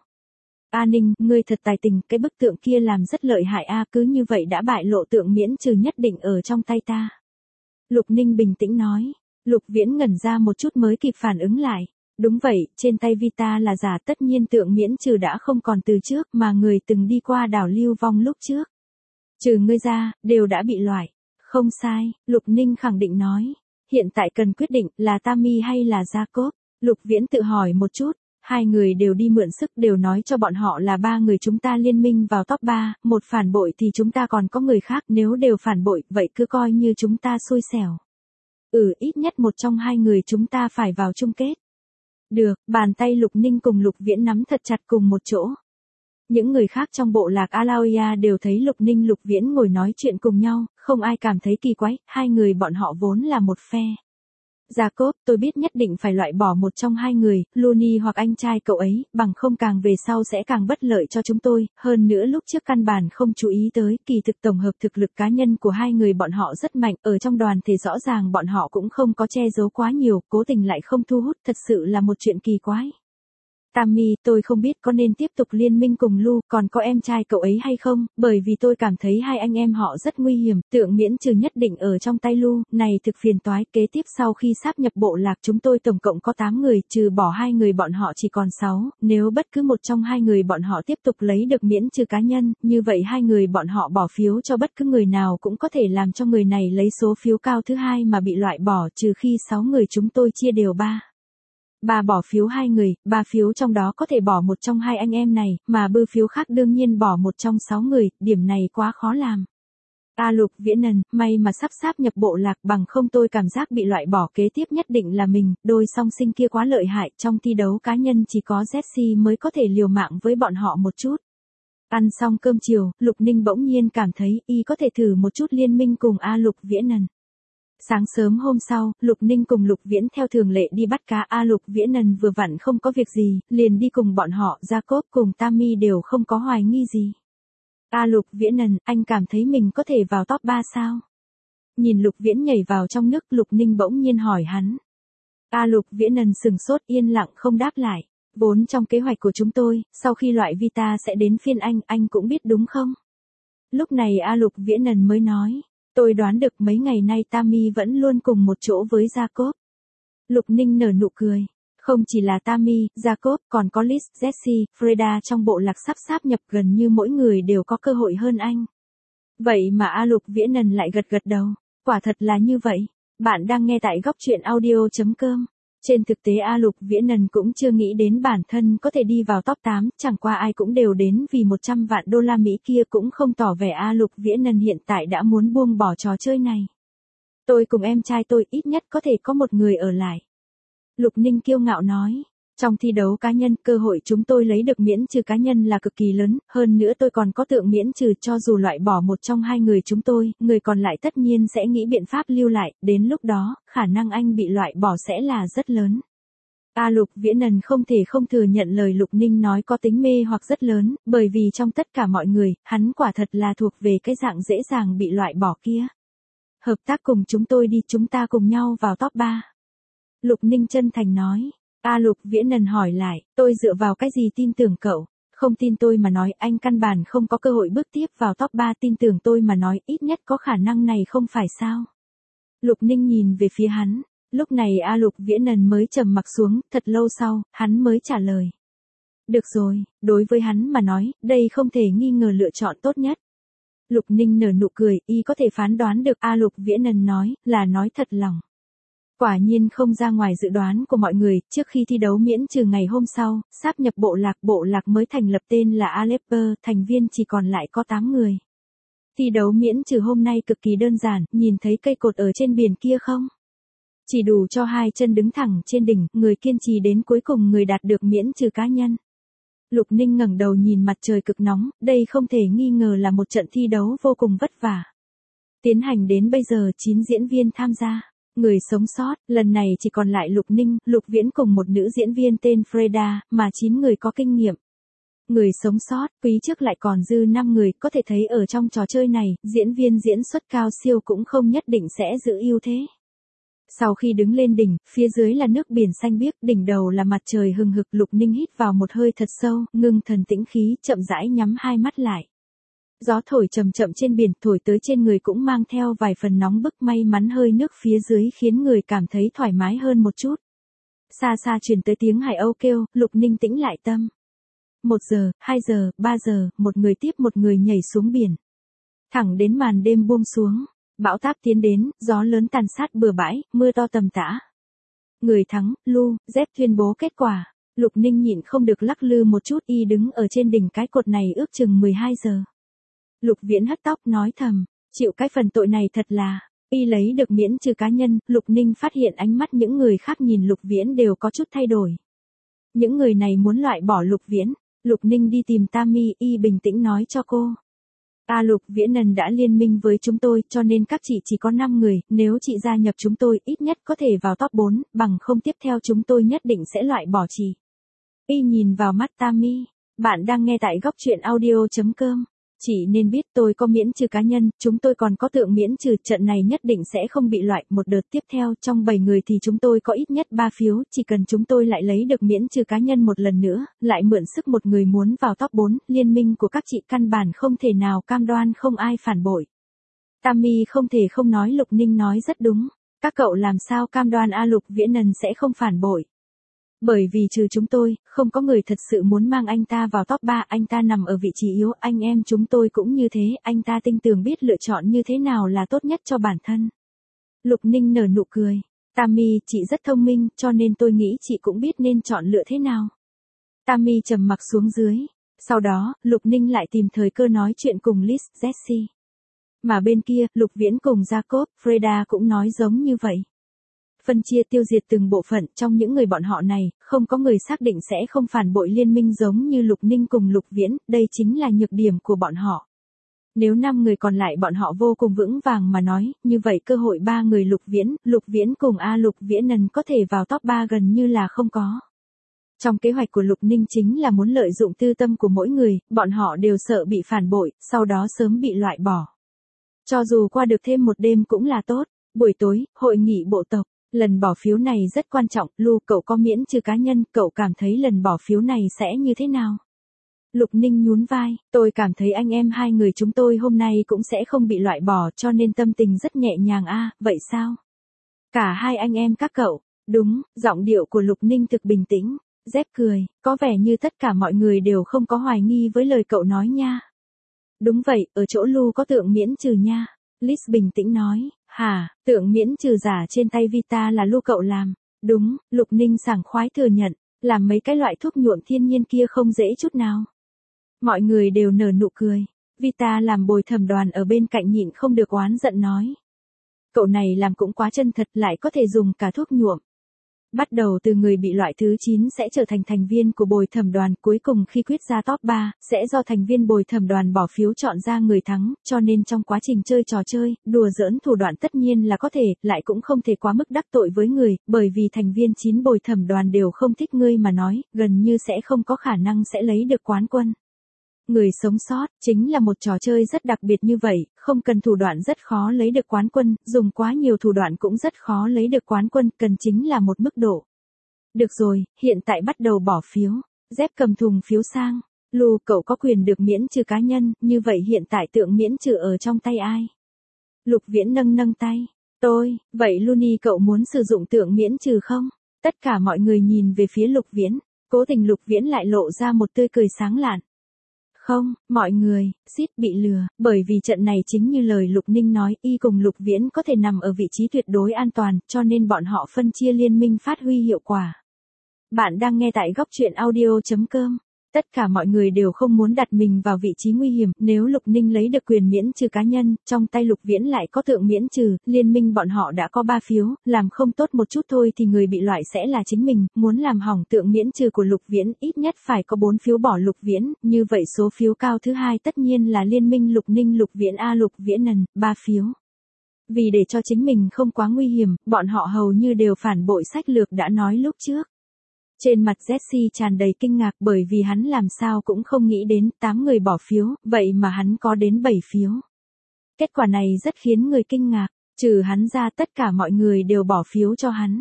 Ninh, ngươi thật tài tình, cái bức tượng kia làm rất lợi hại cứ như vậy đã bại lộ tượng miễn trừ nhất định ở trong tay ta. Lục Ninh bình tĩnh nói. Lục Viễn ngẩn ra một chút mới kịp phản ứng lại. Đúng vậy, trên tay Vita là giả, tất nhiên tượng miễn trừ đã không còn từ trước mà người từng đi qua đảo lưu vong lúc trước. Trừ ngươi ra, đều đã bị loại. Không sai, Lục Ninh khẳng định nói. Hiện tại cần quyết định là Tammy hay là Jacob. Lục Viễn tự hỏi một chút. 2 người đều đi mượn sức, đều nói cho bọn họ là 3 người chúng ta liên minh vào top 3, một phản bội thì chúng ta còn có người khác, nếu đều phản bội, vậy cứ coi như chúng ta xui xẻo. Ít nhất một trong 2 người chúng ta phải vào chung kết. Được, bàn tay Lục Ninh cùng Lục Viễn nắm thật chặt cùng một chỗ. Những người khác trong bộ lạc Alaoya đều thấy Lục Ninh Lục Viễn ngồi nói chuyện cùng nhau, không ai cảm thấy kỳ quái, 2 người bọn họ vốn là một phe. Jacob, tôi biết nhất định phải loại bỏ một trong 2 người, Looney hoặc anh trai cậu ấy, bằng không càng về sau sẽ càng bất lợi cho chúng tôi, hơn nữa lúc trước căn bản không chú ý tới, kỳ thực tổng hợp thực lực cá nhân của 2 người bọn họ rất mạnh, ở trong đoàn thể rõ ràng bọn họ cũng không có che giấu quá nhiều, cố tình lại không thu hút, thật sự là một chuyện kỳ quái. Tammy, tôi không biết có nên tiếp tục liên minh cùng Lu, còn có em trai cậu ấy hay không, bởi vì tôi cảm thấy 2 anh em họ rất nguy hiểm, tượng miễn trừ nhất định ở trong tay Lu, này thực phiền toái, kế tiếp sau khi sáp nhập bộ lạc chúng tôi tổng cộng có 8 người, trừ bỏ 2 người bọn họ chỉ còn 6, nếu bất cứ một trong 2 người bọn họ tiếp tục lấy được miễn trừ cá nhân, như vậy 2 người bọn họ bỏ phiếu cho bất cứ người nào cũng có thể làm cho người này lấy số phiếu cao thứ 2 mà bị loại bỏ, trừ khi 6 người chúng tôi chia đều 3 bỏ phiếu 2 người, 3 phiếu trong đó có thể bỏ một trong 2 anh em này, mà bư phiếu khác đương nhiên bỏ một trong 6 người, điểm này quá khó làm. Lục Viễn may mà sáp nhập bộ lạc, bằng không tôi cảm giác bị loại bỏ kế tiếp nhất định là mình, đôi song sinh kia quá lợi hại, trong thi đấu cá nhân chỉ có Jesse mới có thể liều mạng với bọn họ một chút. Ăn xong cơm chiều, Lục Ninh bỗng nhiên cảm thấy y có thể thử một chút liên minh cùng A Lục Viễn Nần. Sáng sớm hôm sau, Lục Ninh cùng Lục Viễn theo thường lệ đi bắt cá. A Lục Viễn Nần vừa vặn không có việc gì, liền đi cùng bọn họ. Jacob cùng Tammy đều không có hoài nghi gì. A Lục Viễn Nần, anh cảm thấy mình có thể vào top 3 sao? Nhìn Lục Viễn nhảy vào trong nước, Lục Ninh bỗng nhiên hỏi hắn. A Lục Viễn Nần sừng sốt yên lặng không đáp lại. Vốn trong kế hoạch của chúng tôi, sau khi loại Vita sẽ đến phiên anh cũng biết đúng không? Lúc này A Lục Viễn Nần mới nói. Tôi đoán được mấy ngày nay Tammy vẫn luôn cùng một chỗ với Jacob. Lục Ninh nở nụ cười. Không chỉ là Tammy, Jacob, còn có Liz, Jessie, Freda trong bộ lạc sắp nhập gần như mỗi người đều có cơ hội hơn anh. Vậy mà A Lục Viễn Nần lại gật gật đầu. Quả thật là như vậy. Bạn đang nghe tại góc truyện audio.com. Trên thực tế A Lục Viễn Nần cũng chưa nghĩ đến bản thân có thể đi vào top 8, chẳng qua ai cũng đều đến vì 100 vạn đô la Mỹ kia cũng không tỏ vẻ A Lục Viễn Nần hiện tại đã muốn buông bỏ trò chơi này. Tôi cùng em trai tôi ít nhất có thể có một người ở lại. Lục Ninh kiêu ngạo nói. Trong thi đấu cá nhân, cơ hội chúng tôi lấy được miễn trừ cá nhân là cực kỳ lớn, hơn nữa tôi còn có tượng miễn trừ cho dù loại bỏ một trong hai người chúng tôi, người còn lại tất nhiên sẽ nghĩ biện pháp lưu lại, đến lúc đó, khả năng anh bị loại bỏ sẽ là rất lớn. A Lục Viễn Nần không thể không thừa nhận lời Lục Ninh nói có tính mê hoặc rất lớn, bởi vì trong tất cả mọi người, hắn quả thật là thuộc về cái dạng dễ dàng bị loại bỏ kia. Hợp tác cùng chúng tôi đi, chúng ta cùng nhau vào top 3. Lục Ninh chân thành nói. A Lục Viễn Nần hỏi lại, tôi dựa vào cái gì tin tưởng cậu? Không tin tôi mà nói anh căn bản không có cơ hội bước tiếp vào top 3, tin tưởng tôi mà nói ít nhất có khả năng này không phải sao? Lục Ninh nhìn về phía hắn, lúc này A Lục Viễn Nần mới trầm mặc xuống, thật lâu sau, hắn mới trả lời. Được rồi, đối với hắn mà nói, đây không thể nghi ngờ lựa chọn tốt nhất. Lục Ninh nở nụ cười, y có thể phán đoán được A Lục Viễn Nần nói, là nói thật lòng. Quả nhiên không ra ngoài dự đoán của mọi người, trước khi thi đấu miễn trừ ngày hôm sau, sáp nhập bộ lạc mới thành lập tên là Aleppo, thành viên chỉ còn lại có 8 người. Thi đấu miễn trừ hôm nay cực kỳ đơn giản, nhìn thấy cây cột ở trên biển kia không? Chỉ đủ cho hai chân đứng thẳng trên đỉnh, người kiên trì đến cuối cùng người đạt được miễn trừ cá nhân. Lục Ninh ngẩng đầu nhìn mặt trời cực nóng, đây không thể nghi ngờ là một trận thi đấu vô cùng vất vả. Tiến hành đến bây giờ 9 diễn viên tham gia. Người sống sót, lần này chỉ còn lại Lục Ninh, Lục Viễn cùng một nữ diễn viên tên Freda, mà 9 người có kinh nghiệm. Người sống sót, quý trước lại còn dư 5 người, có thể thấy ở trong trò chơi này, diễn viên diễn xuất cao siêu cũng không nhất định sẽ giữ ưu thế. Sau khi đứng lên đỉnh, phía dưới là nước biển xanh biếc, đỉnh đầu là mặt trời hừng hực. Lục Ninh hít vào một hơi thật sâu, ngưng thần tĩnh khí, chậm rãi nhắm hai mắt lại. Gió thổi chậm chậm trên biển, thổi tới trên người cũng mang theo vài phần nóng bức, may mắn hơi nước phía dưới khiến người cảm thấy thoải mái hơn một chút. Xa xa truyền tới tiếng hải âu kêu, Lục Ninh tĩnh lại tâm. 1 giờ, 2 giờ, 3 giờ, một người tiếp một người nhảy xuống biển. Thẳng đến màn đêm buông xuống, bão táp tiến đến, gió lớn tàn sát bừa bãi, mưa to tầm tã. Người thắng, Lu, Dép tuyên bố kết quả. Lục Ninh nhịn không được lắc lư một chút, y đứng ở trên đỉnh cái cột này ước chừng 12 giờ. Lục Viễn hất tóc nói thầm, chịu cái phần tội này thật là, y lấy được miễn trừ cá nhân. Lục Ninh phát hiện ánh mắt những người khác nhìn Lục Viễn đều có chút thay đổi. Những người này muốn loại bỏ Lục Viễn. Lục Ninh đi tìm Tammy, y bình tĩnh nói cho cô. A Lục Viễn Nần đã liên minh với chúng tôi, cho nên các chị chỉ có 5 người, nếu chị gia nhập chúng tôi ít nhất có thể vào top 4, bằng không tiếp theo chúng tôi nhất định sẽ loại bỏ chị. Y nhìn vào mắt Tammy, bạn đang nghe tại góc truyện audio.com. Chị nên biết tôi có miễn trừ cá nhân, chúng tôi còn có tượng miễn trừ, trận này nhất định sẽ không bị loại. Một đợt tiếp theo, trong 7 người thì chúng tôi có ít nhất 3 phiếu, chỉ cần chúng tôi lại lấy được miễn trừ cá nhân một lần nữa, lại mượn sức một người muốn vào top 4, liên minh của các chị căn bản không thể nào cam đoan không ai phản bội. Tammy không thể không nói Lục Ninh nói rất đúng, các cậu làm sao cam đoan A Lục Viễn Nần sẽ không phản bội. Bởi vì trừ chúng tôi, không có người thật sự muốn mang anh ta vào top 3, anh ta nằm ở vị trí yếu, anh em chúng tôi cũng như thế, anh ta tinh tường biết lựa chọn như thế nào là tốt nhất cho bản thân. Lục Ninh nở nụ cười, Tammy, chị rất thông minh, cho nên tôi nghĩ chị cũng biết nên chọn lựa thế nào. Tammy trầm mặc xuống dưới, sau đó, Lục Ninh lại tìm thời cơ nói chuyện cùng Liz, Jessie. Mà bên kia, Lục Viễn cùng Jacob, Freda cũng nói giống như vậy. phân chia tiêu diệt từng bộ phận. Trong những người bọn họ này, không có người xác định sẽ không phản bội liên minh giống như Lục Ninh cùng Lục Viễn, đây chính là nhược điểm của bọn họ. Nếu 5 người còn lại bọn họ vô cùng vững vàng mà nói, như vậy cơ hội 3 người Lục Viễn cùng Lục Viễn Nần có thể vào top 3 gần như là không có. Trong kế hoạch của Lục Ninh chính là muốn lợi dụng tư tâm của mỗi người, bọn họ đều sợ bị phản bội, sau đó sớm bị loại bỏ. Cho dù qua được thêm một đêm cũng là tốt. Buổi tối, hội nghị bộ tộc. Lần bỏ phiếu này rất quan trọng, Lu cậu có miễn trừ cá nhân, cậu cảm thấy lần bỏ phiếu này sẽ như thế nào? Lục Ninh nhún vai, tôi cảm thấy anh em hai người chúng tôi hôm nay cũng sẽ không bị loại bỏ cho nên tâm tình rất nhẹ nhàng vậy sao? Cả hai anh em các cậu, đúng, giọng điệu của Lục Ninh thực bình tĩnh, Dép cười, có vẻ như tất cả mọi người đều không có hoài nghi với lời cậu nói nha. Đúng vậy, ở chỗ Lu có tượng miễn trừ nha. Liz bình tĩnh nói, hả, tượng miễn trừ giả trên tay Vita là Lu cậu làm. Đúng, Lục Ninh sảng khoái thừa nhận, làm mấy cái loại thuốc nhuộm thiên nhiên kia không dễ chút nào. Mọi người đều nở nụ cười. Vita làm bồi thẩm đoàn ở bên cạnh nhịn không được oán giận nói. Cậu này làm cũng quá chân thật, lại có thể dùng cả thuốc nhuộm. Bắt đầu từ người bị loại thứ 9 sẽ trở thành thành viên của bồi thẩm đoàn, cuối cùng khi quyết ra top 3, sẽ do thành viên bồi thẩm đoàn bỏ phiếu chọn ra người thắng, cho nên trong quá trình chơi trò chơi, đùa giỡn thủ đoạn tất nhiên là có thể, lại cũng không thể quá mức đắc tội với người, bởi vì thành viên 9 bồi thẩm đoàn đều không thích ngươi mà nói, gần như sẽ không có khả năng sẽ lấy được quán quân. Người sống sót, chính là một trò chơi rất đặc biệt như vậy, không cần thủ đoạn rất khó lấy được quán quân, dùng quá nhiều thủ đoạn cũng rất khó lấy được quán quân, cần chính là một mức độ. Được rồi, hiện tại bắt đầu bỏ phiếu. Dép cầm thùng phiếu sang. Lu, cậu có quyền được miễn trừ cá nhân, như vậy hiện tại tượng miễn trừ ở trong tay ai? Lục Viễn nâng tay. Tôi, vậy Luni cậu muốn sử dụng tượng miễn trừ không? Tất cả mọi người nhìn về phía Lục Viễn, cố tình Lục Viễn lại lộ ra một tươi cười sáng lạn. Không, mọi người, suýt bị lừa, bởi vì trận này chính như lời Lục Ninh nói, y cùng Lục Viễn có thể nằm ở vị trí tuyệt đối an toàn, cho nên bọn họ phân chia liên minh phát huy hiệu quả. Bạn đang nghe tại góc truyện audio.com. Tất cả mọi người đều không muốn đặt mình vào vị trí nguy hiểm, nếu Lục Ninh lấy được quyền miễn trừ cá nhân, trong tay Lục Viễn lại có tượng miễn trừ, liên minh bọn họ đã có 3 phiếu, làm không tốt một chút thôi thì người bị loại sẽ là chính mình, muốn làm hỏng tượng miễn trừ của Lục Viễn, ít nhất phải có 4 phiếu bỏ Lục Viễn, như vậy số phiếu cao thứ hai tất nhiên là liên minh Lục Ninh Lục Viễn Lục Viễn Nần, 3 phiếu. Vì để cho chính mình không quá nguy hiểm, bọn họ hầu như đều phản bội sách lược đã nói lúc trước. Trên mặt Jesse tràn đầy kinh ngạc bởi vì hắn làm sao cũng không nghĩ đến 8 người bỏ phiếu, vậy mà hắn có đến 7 phiếu. Kết quả này rất khiến người kinh ngạc, trừ hắn ra tất cả mọi người đều bỏ phiếu cho hắn.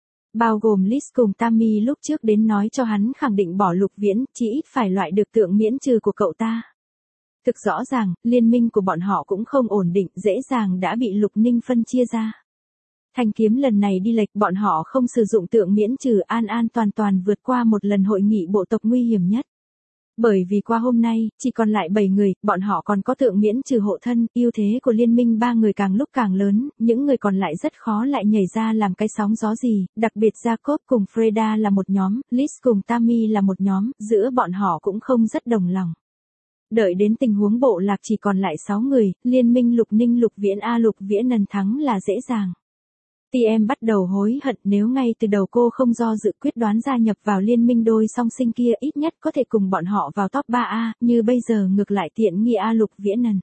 Bao gồm Liz cùng Tammy lúc trước đến nói cho hắn khẳng định bỏ Lục Viễn, chỉ ít phải loại được tượng miễn trừ của cậu ta. Thực rõ ràng, liên minh của bọn họ cũng không ổn định, dễ dàng đã bị Lục Ninh phân chia ra. Thanh kiếm lần này đi lệch, bọn họ không sử dụng tượng miễn trừ, an toàn vượt qua một lần hội nghị bộ tộc nguy hiểm nhất. Bởi vì qua hôm nay, chỉ còn lại 7 người, bọn họ còn có tượng miễn trừ hộ thân, ưu thế của liên minh 3 người càng lúc càng lớn, những người còn lại rất khó lại nhảy ra làm cái sóng gió gì, đặc biệt Jacob cùng Freda là một nhóm, Liz cùng Tammy là một nhóm, giữa bọn họ cũng không rất đồng lòng. Đợi đến tình huống bộ lạc chỉ còn lại 6 người, liên minh Lục Ninh Lục Viễn Lục Viễn Nần thắng là dễ dàng. TM bắt đầu hối hận, nếu ngay từ đầu cô không do dự quyết đoán gia nhập vào liên minh đôi song sinh kia, ít nhất có thể cùng bọn họ vào top 3A, như bây giờ ngược lại tiện nghi Lục Viễn Nần.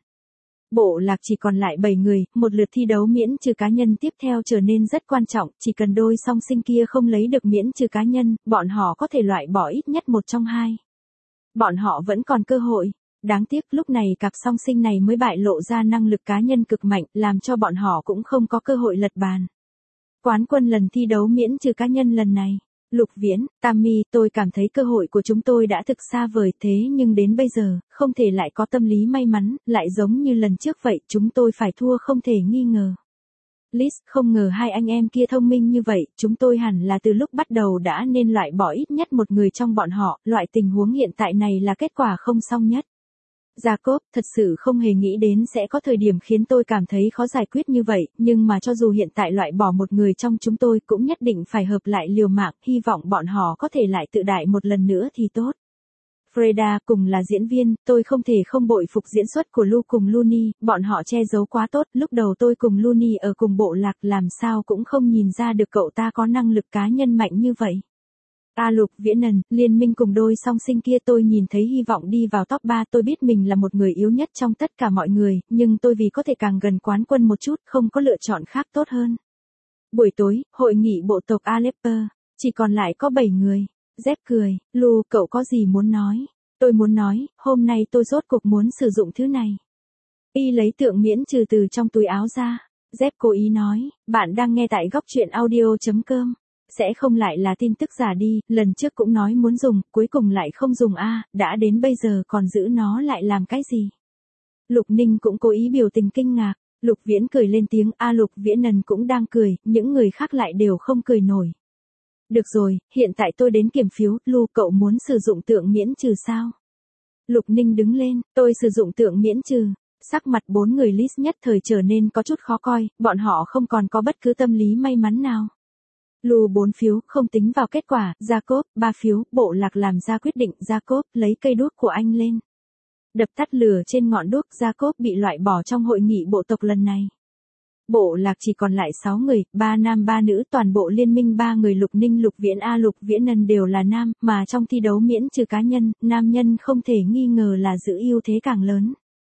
Bộ lạc chỉ còn lại 7 người, một lượt thi đấu miễn trừ cá nhân tiếp theo trở nên rất quan trọng, chỉ cần đôi song sinh kia không lấy được miễn trừ cá nhân, bọn họ có thể loại bỏ ít nhất một trong hai. Bọn họ vẫn còn cơ hội. Đáng tiếc lúc này cặp song sinh này mới bại lộ ra năng lực cá nhân cực mạnh, làm cho bọn họ cũng không có cơ hội lật bàn. Quán quân lần thi đấu miễn trừ cá nhân lần này. Lục Viễn, Tammy, tôi cảm thấy cơ hội của chúng tôi đã thực xa vời, thế nhưng đến bây giờ, không thể lại có tâm lý may mắn, lại giống như lần trước vậy, chúng tôi phải thua không thể nghi ngờ. Liz, không ngờ hai anh em kia thông minh như vậy, chúng tôi hẳn là từ lúc bắt đầu đã nên loại bỏ ít nhất một người trong bọn họ, loại tình huống hiện tại này là kết quả không xong nhất. Jacob, thật sự không hề nghĩ đến sẽ có thời điểm khiến tôi cảm thấy khó giải quyết như vậy, nhưng mà cho dù hiện tại loại bỏ một người trong chúng tôi cũng nhất định phải hợp lại liều mạng, hy vọng bọn họ có thể lại tự đại một lần nữa thì tốt. Freda cùng là diễn viên, tôi không thể không bội phục diễn xuất của Lu cùng Looney, bọn họ che giấu quá tốt, lúc đầu tôi cùng Looney ở cùng bộ lạc làm sao cũng không nhìn ra được cậu ta có năng lực cá nhân mạnh như vậy. Lục Viễn Nần, liên minh cùng đôi song sinh kia tôi nhìn thấy hy vọng đi vào top 3, tôi biết mình là một người yếu nhất trong tất cả mọi người, nhưng tôi vì có thể càng gần quán quân một chút, không có lựa chọn khác tốt hơn. Buổi tối, hội nghị bộ tộc Aleppo, chỉ còn lại có 7 người. Dép cười, Lu, cậu có gì muốn nói? Tôi muốn nói, hôm nay tôi rốt cuộc muốn sử dụng thứ này. Y lấy tượng miễn trừ từ trong túi áo ra. Dép cố ý nói, bạn đang nghe tại góc truyện audio.com. Sẽ không lại là tin tức giả đi, lần trước cũng nói muốn dùng, cuối cùng lại không dùng đã đến bây giờ còn giữ nó lại làm cái gì? Lục Ninh cũng cố ý biểu tình kinh ngạc, Lục Viễn cười lên tiếng, Lục Viễn Nần cũng đang cười, những người khác lại đều không cười nổi. Được rồi, hiện tại tôi đến kiểm phiếu, Lu, cậu muốn sử dụng tượng miễn trừ sao? Lục Ninh đứng lên, tôi sử dụng tượng miễn trừ. Sắc mặt 4 người list nhất thời trở nên có chút khó coi, bọn họ không còn có bất cứ tâm lý may mắn nào. Lu 4 phiếu, không tính vào kết quả, Jacob 3 phiếu, bộ lạc làm ra quyết định, Jacob lấy cây đuốc của anh lên. Đập tắt lửa trên ngọn đuốc, Jacob bị loại bỏ trong hội nghị bộ tộc lần này. Bộ lạc chỉ còn lại 6 người, 3 nam 3 nữ, toàn bộ liên minh 3 người Lục Ninh, Lục Viễn, Lục Viễn Nần đều là nam, mà trong thi đấu miễn trừ cá nhân, nam nhân không thể nghi ngờ là giữ ưu thế càng lớn.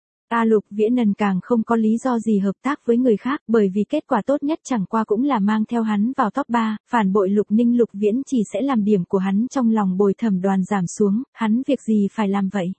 Lục Viễn Nần càng không có lý do gì hợp tác với người khác, bởi vì kết quả tốt nhất chẳng qua cũng là mang theo hắn vào top 3, phản bội Lục Ninh, Lục Viễn chỉ sẽ làm điểm của hắn trong lòng Bồi Thẩm Đoàn giảm xuống, hắn việc gì phải làm vậy.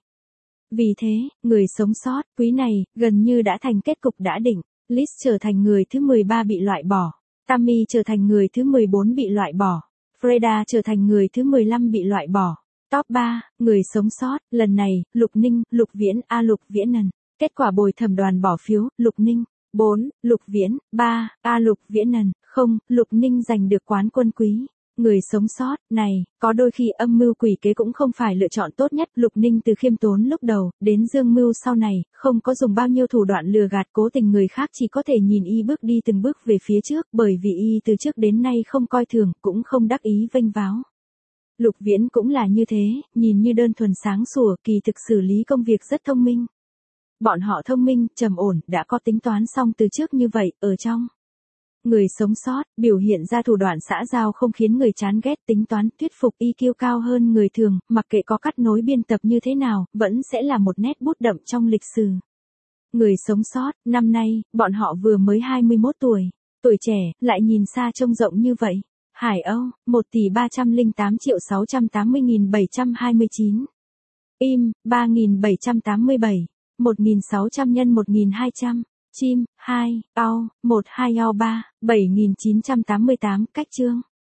Vì thế, người sống sót, quý này, gần như đã thành kết cục đã định. Liz trở thành người thứ 13 bị loại bỏ. Tammy trở thành người thứ 14 bị loại bỏ. Freda trở thành người thứ 15 bị loại bỏ. Top 3, người sống sót, lần này, Lục Ninh, Lục Viễn, Lục Viễn Nần. Kết quả Bồi Thẩm Đoàn bỏ phiếu, Lục Ninh, 4, Lục Viễn, 3, Lục Viễn Nần, 0, Lục Ninh giành được quán quân quý. Người sống sót, này, có đôi khi âm mưu quỷ kế cũng không phải lựa chọn tốt nhất. Lục Ninh từ khiêm tốn lúc đầu, đến dương mưu sau này, không có dùng bao nhiêu thủ đoạn lừa gạt cố tình người khác, chỉ có thể nhìn y bước đi từng bước về phía trước, bởi vì y từ trước đến nay không coi thường, cũng không đắc ý vênh váo. Lục Viễn cũng là như thế, nhìn như đơn thuần sáng sủa, kỳ thực xử lý công việc rất thông minh. Bọn họ thông minh, trầm ổn, đã có tính toán xong từ trước như vậy, ở trong. Người sống sót, biểu hiện ra thủ đoạn xã giao không khiến người chán ghét, tính toán, thuyết phục, EQ cao hơn người thường, mặc kệ có cắt nối biên tập như thế nào, vẫn sẽ là một nét bút đậm trong lịch sử. Người sống sót, năm nay, bọn họ vừa mới 21 tuổi, tuổi trẻ, lại nhìn xa trông rộng như vậy. Hải Âu, 1.308.680.729. Im, 3.787. 1.600 x 1.200. Chim, 2, ao, 1 2 ao 3, 7.988, cách chương.